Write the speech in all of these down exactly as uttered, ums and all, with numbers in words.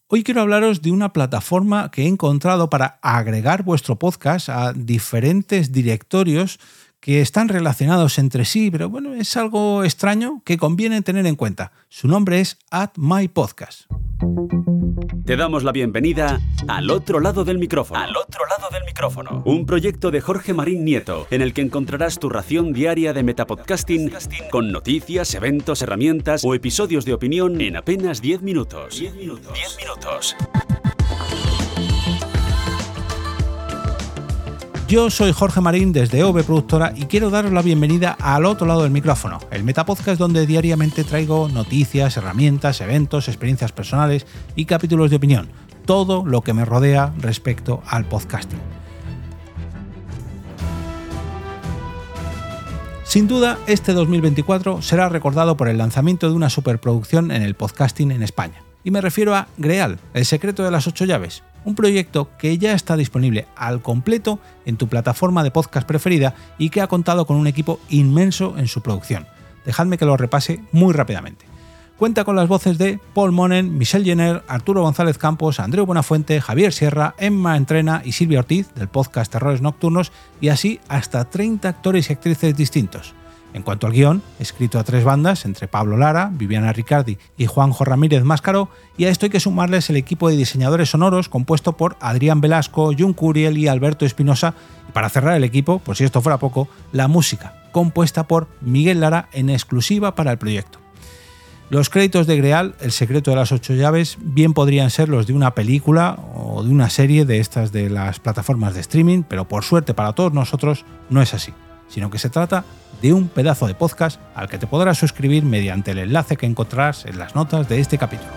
Hoy quiero hablaros de una plataforma que he encontrado para agregar vuestro podcast a diferentes directorios que están relacionados entre sí, pero bueno, es algo extraño que conviene tener en cuenta. Su nombre es Add My Podcast. Te damos la bienvenida al otro lado del micrófono. Al otro lado del micrófono. Un proyecto de Jorge Marín Nieto, en el que encontrarás tu ración diaria de metapodcasting con noticias, eventos, herramientas o episodios de opinión en apenas diez minutos. diez minutos. diez minutos. Yo soy Jorge Marín desde O V Productora y quiero daros la bienvenida al otro lado del micrófono, el Metapodcast donde diariamente traigo noticias, herramientas, eventos, experiencias personales y capítulos de opinión, todo lo que me rodea respecto al podcasting. Sin duda, este dos mil veinticuatro será recordado por el lanzamiento de una superproducción en el podcasting en España. Y me refiero a Greal, el secreto de las ocho llaves, un proyecto que ya está disponible al completo en tu plataforma de podcast preferida y que ha contado con un equipo inmenso en su producción. Dejadme que lo repase muy rápidamente. Cuenta con las voces de Paul Monen, Michelle Jenner, Arturo González Campos, Andreu Buenafuente, Javier Sierra, Emma Entrena y Silvia Ortiz, del podcast Terrores Nocturnos, y así hasta treinta actores y actrices distintos. En cuanto al guión, escrito a tres bandas, entre Pablo Lara, Viviana Riccardi y Juanjo Ramírez Máscaro, y a esto hay que sumarles el equipo de diseñadores sonoros compuesto por Adrián Velasco, Jun Curiel y Alberto Espinosa, y para cerrar el equipo, por si esto fuera poco, la música, compuesta por Miguel Lara en exclusiva para el proyecto. Los créditos de Greal, El secreto de las ocho llaves, bien podrían ser los de una película o de una serie de estas de las plataformas de streaming, pero por suerte para todos nosotros no es así, sino que se trata de un pedazo de podcast al que te podrás suscribir mediante el enlace que encontrarás en las notas de este capítulo.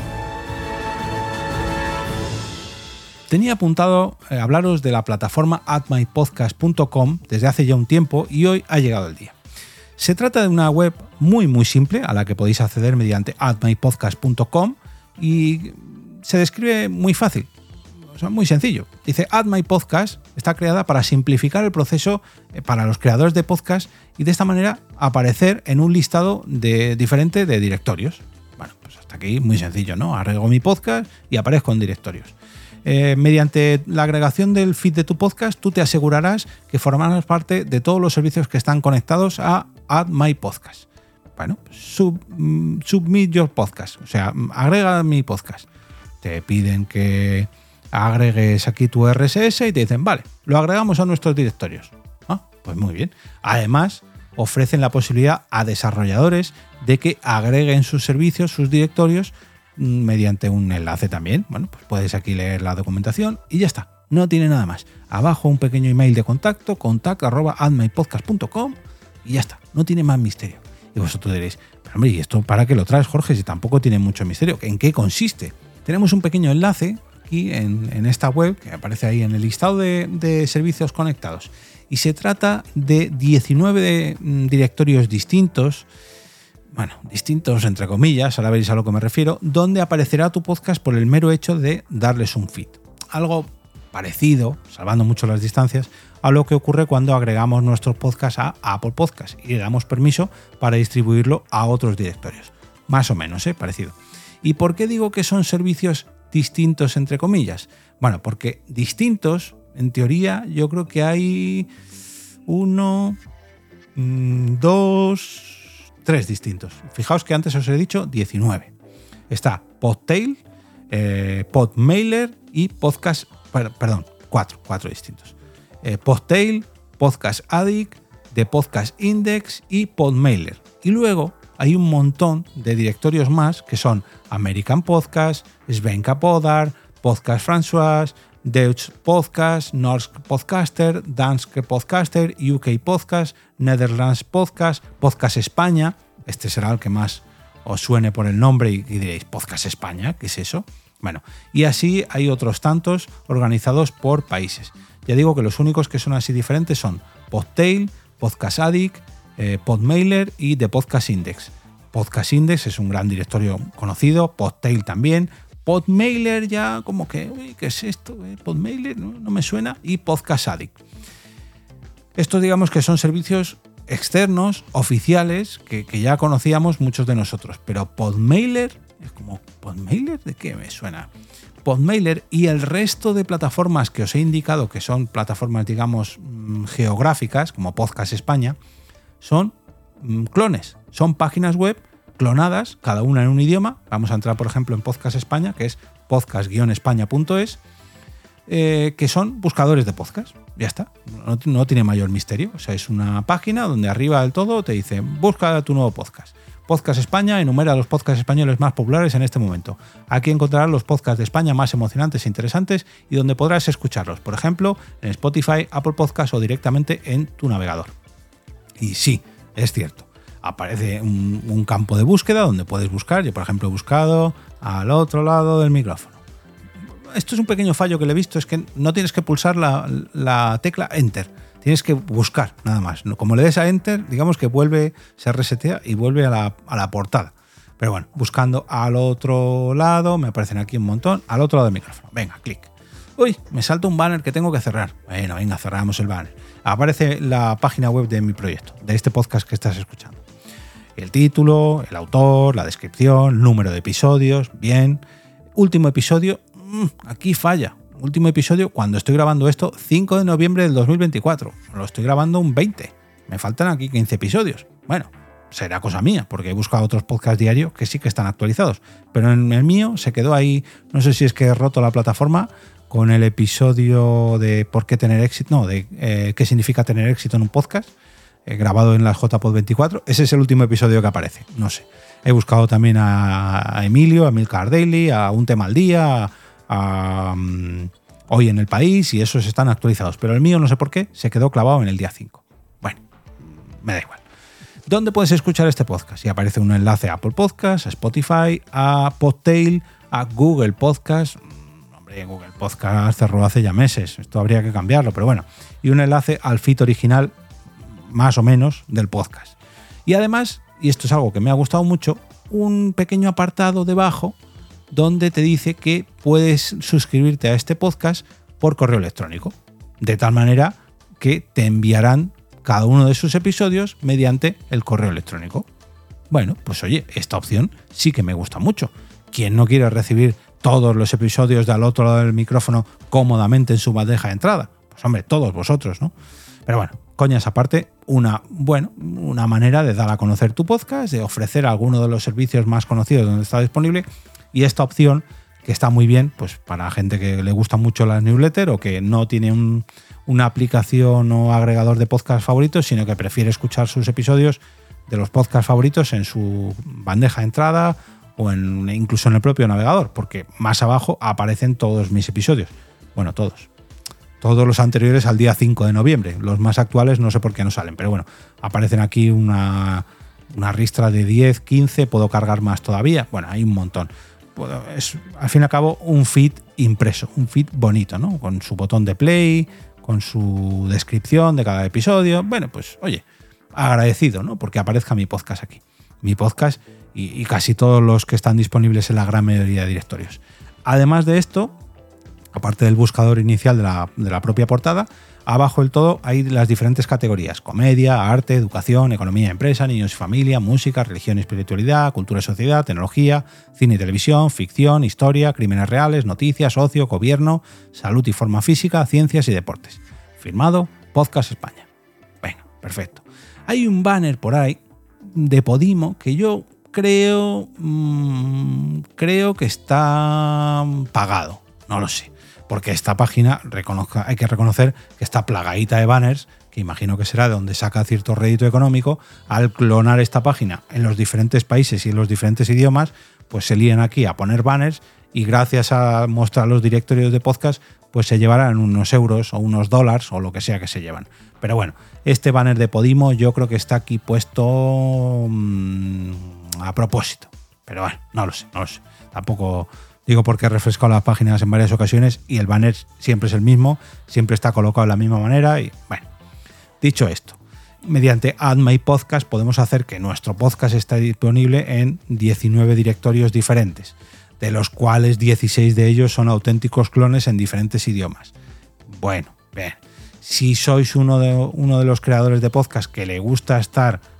Tenía apuntado eh, hablaros de la plataforma add my podcast punto com desde hace ya un tiempo y hoy ha llegado el día. Se trata de una web muy muy simple a la que podéis acceder mediante add my podcast punto com y se describe muy fácil. O sea, muy sencillo. Dice, Add My Podcast está creada para simplificar el proceso para los creadores de podcast y de esta manera aparecer en un listado de, diferente de directorios. Bueno, pues hasta aquí muy sencillo, ¿no? Agrego mi podcast y aparezco en directorios. Eh, mediante la agregación del feed de tu podcast, tú te asegurarás que formarás parte de todos los servicios que están conectados a Add My Podcast. Bueno, sub, submit your podcast, o sea, agrega mi podcast. Te piden que agregues aquí tu R S S y te dicen, vale, lo agregamos a nuestros directorios. Ah, pues muy bien. Además, ofrecen la posibilidad a desarrolladores de que agreguen sus servicios, sus directorios, mediante un enlace también. Bueno, pues puedes aquí leer la documentación y ya está. No tiene nada más. Abajo un pequeño email de contacto, contact arroba add my podcast punto com y ya está. No tiene más misterio. Y vosotros diréis, pero hombre, ¿y esto para qué lo traes, Jorge? Si tampoco tiene mucho misterio. ¿En qué consiste? Tenemos un pequeño enlace aquí en, en esta web que aparece ahí en el listado de, de servicios conectados y se trata de diecinueve de, mm, directorios distintos, bueno, distintos entre comillas, ahora veréis a lo que me refiero, donde aparecerá tu podcast por el mero hecho de darles un feed. Algo parecido, salvando mucho las distancias, a lo que ocurre cuando agregamos nuestros podcasts a Apple Podcasts y le damos permiso para distribuirlo a otros directorios. Más o menos, ¿eh? Parecido. ¿Y por qué digo que son servicios distintos entre comillas? Bueno, porque distintos, en teoría, yo creo que hay uno, dos, tres distintos. Fijaos que antes os he dicho diecinueve. Está Podtail, eh, Podmailer y Podcast, perdón, cuatro, cuatro distintos. Eh, Podtail, Podcast Addict, The Podcast Index y Podmailer. Y luego hay un montón de directorios más que son American Podcast, Svenska Poddar, Podcast François, Deutsch Podcast, Norsk Podcaster, Danske Podcaster, U K Podcast, Netherlands Podcast, Podcast España. Este será el que más os suene por el nombre y, y diréis, ¿Podcast España? ¿Qué es eso? Bueno, y así hay otros tantos organizados por países. Ya digo que los únicos que son así diferentes son Podtail, Podcast Addict, eh, Podmailer y The Podcast Index. Podcast Index es un gran directorio conocido, Podtail también, Podmailer ya como que, uy, ¿qué es esto? ¿Eh? Podmailer no, no me suena, y Podcast Addict. Estos digamos que son servicios externos, oficiales, que, que ya conocíamos muchos de nosotros, pero Podmailer Es como, ¿Podmailer? ¿De qué me suena? Podmailer y el resto de plataformas que os he indicado, que son plataformas, digamos, geográficas, como Podcast España, son clones, son páginas web clonadas, cada una en un idioma. Vamos a entrar, por ejemplo, en Podcast España, que es podcast guion españa punto es, eh, que son buscadores de podcast. Ya está, no, no tiene mayor misterio. O sea, es una página donde arriba del todo te dice, busca tu nuevo podcast. Podcast España enumera los podcasts españoles más populares en este momento. Aquí encontrarás los podcasts de España más emocionantes e interesantes y donde podrás escucharlos, por ejemplo, en Spotify, Apple Podcasts o directamente en tu navegador. Y sí, es cierto, aparece un, un campo de búsqueda donde puedes buscar. Yo, por ejemplo, he buscado al otro lado del micrófono. Esto es un pequeño fallo que le he visto, es que no tienes que pulsar la, la tecla Enter. Tienes que buscar, nada más. Como le des a Enter, digamos que vuelve, se resetea y vuelve a la, a la portada. Pero bueno, buscando al otro lado, me aparecen aquí un montón, al otro lado del micrófono. Venga, clic. Uy, me salta un banner que tengo que cerrar. Bueno, venga, cerramos el banner. Aparece la página web de mi proyecto, de este podcast que estás escuchando. El título, el autor, la descripción, número de episodios, bien. Último episodio, mmm, aquí falla. Último episodio, cuando estoy grabando esto, cinco de noviembre del dos mil veinticuatro. Lo estoy grabando un veinte. Me faltan aquí quince episodios. Bueno, será cosa mía, porque he buscado otros podcasts diarios que sí que están actualizados. Pero en el mío se quedó ahí, no sé si es que he roto la plataforma con el episodio de por qué tener éxito, no, de eh, qué significa tener éxito en un podcast, eh, grabado en la J P O D veinticuatro. Ese es el último episodio que aparece, no sé. He buscado también a, a Emilio, a Milcar Daily, a Un Tema al Día, a, a um, Hoy en el País, y esos están actualizados. Pero el mío, no sé por qué, se quedó clavado en el día cinco. Bueno, me da igual. ¿Dónde puedes escuchar este podcast? Y aparece un enlace a Apple Podcasts, a Spotify, a Podtail, a Google Podcasts. Hombre, Google Podcasts cerró hace ya meses. Esto habría que cambiarlo, pero bueno. Y un enlace al feed original, más o menos, del podcast. Y además, y esto es algo que me ha gustado mucho, un pequeño apartado debajo donde te dice que puedes suscribirte a este podcast por correo electrónico. De tal manera que te enviarán cada uno de sus episodios mediante el correo electrónico. Bueno, pues oye, esta opción sí que me gusta mucho. ¿Quién no quiere recibir todos los episodios de al otro lado del micrófono cómodamente en su bandeja de entrada? Pues hombre, todos vosotros, ¿no? Pero bueno, coñas aparte, una, bueno, una manera de dar a conocer tu podcast, de ofrecer alguno de los servicios más conocidos donde está disponible. Y esta opción, que está muy bien pues para gente que le gusta mucho las newsletters o que no tiene un, una aplicación o agregador de podcast favoritos, sino que prefiere escuchar sus episodios de los podcasts favoritos en su bandeja de entrada o en, incluso en el propio navegador, porque más abajo aparecen todos mis episodios. Bueno, todos. Todos los anteriores al día cinco de noviembre. Los más actuales no sé por qué no salen, pero bueno, aparecen aquí una, una ristra de diez, quince, puedo cargar más todavía. Bueno, hay un montón. Es, al fin y al cabo, un feed impreso, un feed bonito, ¿no? Con su botón de play, con su descripción de cada episodio. Bueno, pues oye, agradecido, ¿no? Porque aparezca mi podcast aquí. Mi podcast y, y casi todos los que están disponibles en la gran mayoría de directorios. Además de esto, aparte del buscador inicial de la, de la propia portada, abajo del todo hay las diferentes categorías: comedia, arte, educación, economía y empresa, niños y familia, música, religión y espiritualidad, cultura y sociedad, tecnología, cine y televisión, ficción, historia, crímenes reales, noticias, ocio, gobierno, salud y forma física, ciencias y deportes. Firmado Podcast España. Venga, perfecto. Hay un banner por ahí de Podimo que yo creo, mmm, creo que está pagado. No lo sé. Porque esta página, reconozca, hay que reconocer que está plagadita de banners, que imagino que será de donde saca cierto rédito económico. Al clonar esta página en los diferentes países y en los diferentes idiomas, pues se lían aquí a poner banners y gracias a mostrar los directorios de podcast, pues se llevarán unos euros o unos dólares o lo que sea que se llevan. Pero bueno, este banner de Podimo yo creo que está aquí puesto mmm, a propósito. Pero bueno, no lo sé, no lo sé. Tampoco... Digo porque he refrescado las páginas en varias ocasiones y el banner siempre es el mismo, siempre está colocado de la misma manera y bueno, dicho esto, mediante Add My Podcast podemos hacer que nuestro podcast esté disponible en diecinueve directorios diferentes, de los cuales dieciséis de ellos son auténticos clones en diferentes idiomas. Bueno, bien, si sois uno de, uno de los creadores de podcast que le gusta estar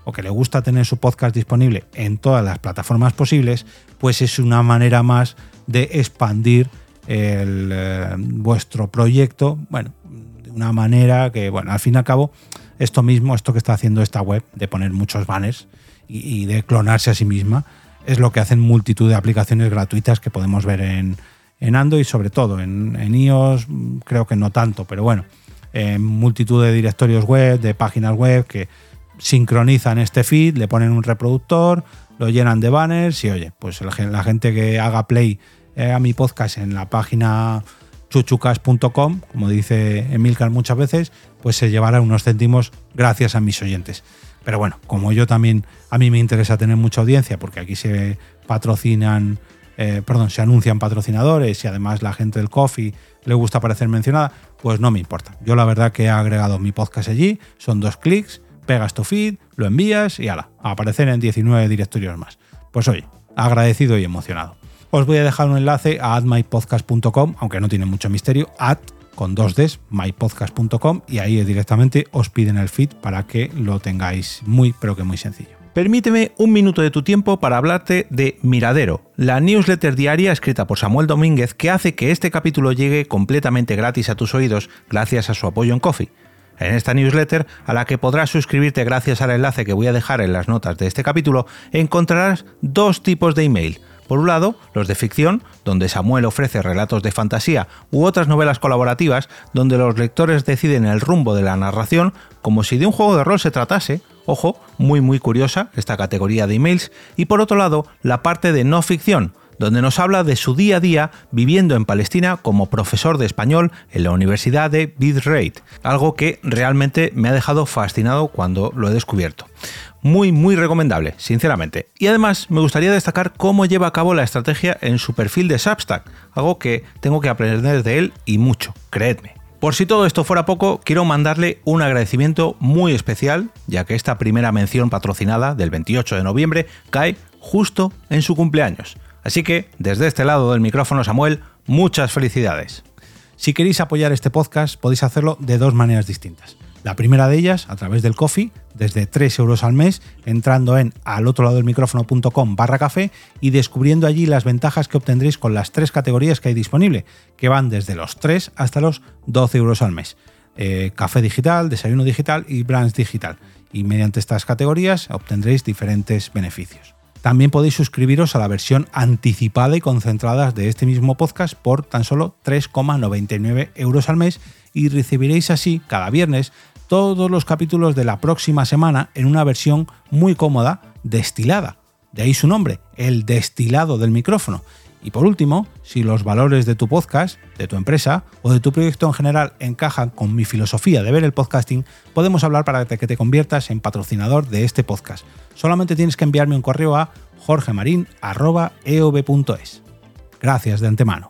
o que le gusta tener su podcast disponible en todas las plataformas posibles, pues es una manera más de expandir el, eh, vuestro proyecto, bueno, de una manera que, bueno, al fin y al cabo, esto mismo, esto que está haciendo esta web, de poner muchos banners y, y de clonarse a sí misma, es lo que hacen multitud de aplicaciones gratuitas que podemos ver en, en Android, sobre todo en, en iOS, creo que no tanto, pero bueno, en multitud de directorios web, de páginas web que sincronizan este feed, le ponen un reproductor, lo llenan de banners y oye, pues la gente que haga play a mi podcast en la página chuchucas punto com, como dice Emilcar muchas veces, pues se llevará unos céntimos gracias a mis oyentes. Pero bueno, como yo también, a mí me interesa tener mucha audiencia porque aquí se patrocinan, eh, perdón, se anuncian patrocinadores y además la gente del Coffee le gusta aparecer mencionada, pues no me importa. Yo la verdad que he agregado mi podcast allí, son dos clics, pegas tu feed, lo envías y ala, a aparecer en diecinueve directorios más. Pues oye, agradecido y emocionado. Os voy a dejar un enlace a at my podcast punto com, aunque no tiene mucho misterio, at con dos Ds, my podcast punto com, y ahí directamente os piden el feed para que lo tengáis muy, pero que muy sencillo. Permíteme un minuto de tu tiempo para hablarte de Miradero, la newsletter diaria escrita por Samuel Domínguez que hace que este capítulo llegue completamente gratis a tus oídos gracias a su apoyo en Ko-fi. En esta newsletter, a la que podrás suscribirte gracias al enlace que voy a dejar en las notas de este capítulo, encontrarás dos tipos de email. Por un lado, los de ficción, donde Samuel ofrece relatos de fantasía u otras novelas colaborativas, donde los lectores deciden el rumbo de la narración como si de un juego de rol se tratase. Ojo, muy muy curiosa esta categoría de emails. Y por otro lado, la parte de no ficción, donde nos habla de su día a día viviendo en Palestina como profesor de español en la Universidad de Bitrate, algo que realmente me ha dejado fascinado cuando lo he descubierto. Muy, muy recomendable, sinceramente. Y además me gustaría destacar cómo lleva a cabo la estrategia en su perfil de Substack, algo que tengo que aprender de él y mucho, creedme. Por si todo esto fuera poco, quiero mandarle un agradecimiento muy especial, ya que esta primera mención patrocinada del veintiocho de noviembre cae justo en su cumpleaños. Así que, desde este lado del micrófono, Samuel, muchas felicidades. Si queréis apoyar este podcast, podéis hacerlo de dos maneras distintas. La primera de ellas, a través del Ko-fi, desde tres euros al mes, entrando en al otro lado del micrófono punto com barra café y descubriendo allí las ventajas que obtendréis con las tres categorías que hay disponible, que van desde los tres hasta los doce euros al mes. Eh, café digital, desayuno digital y brunch digital. Y mediante estas categorías obtendréis diferentes beneficios. También podéis suscribiros a la versión anticipada y concentrada de este mismo podcast por tan solo tres coma noventa y nueve euros al mes y recibiréis así cada viernes todos los capítulos de la próxima semana en una versión muy cómoda, destilada. De ahí su nombre, el destilado del micrófono. Y por último, si los valores de tu podcast, de tu empresa o de tu proyecto en general encajan con mi filosofía de ver el podcasting, podemos hablar para que te conviertas en patrocinador de este podcast. Solamente tienes que enviarme un correo a jorgemarin arroba e o b punto es. Gracias de antemano.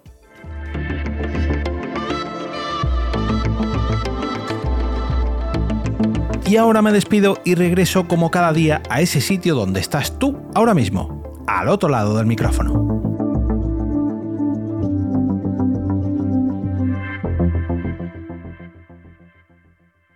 Y ahora me despido y regreso como cada día a ese sitio donde estás tú ahora mismo, al otro lado del micrófono.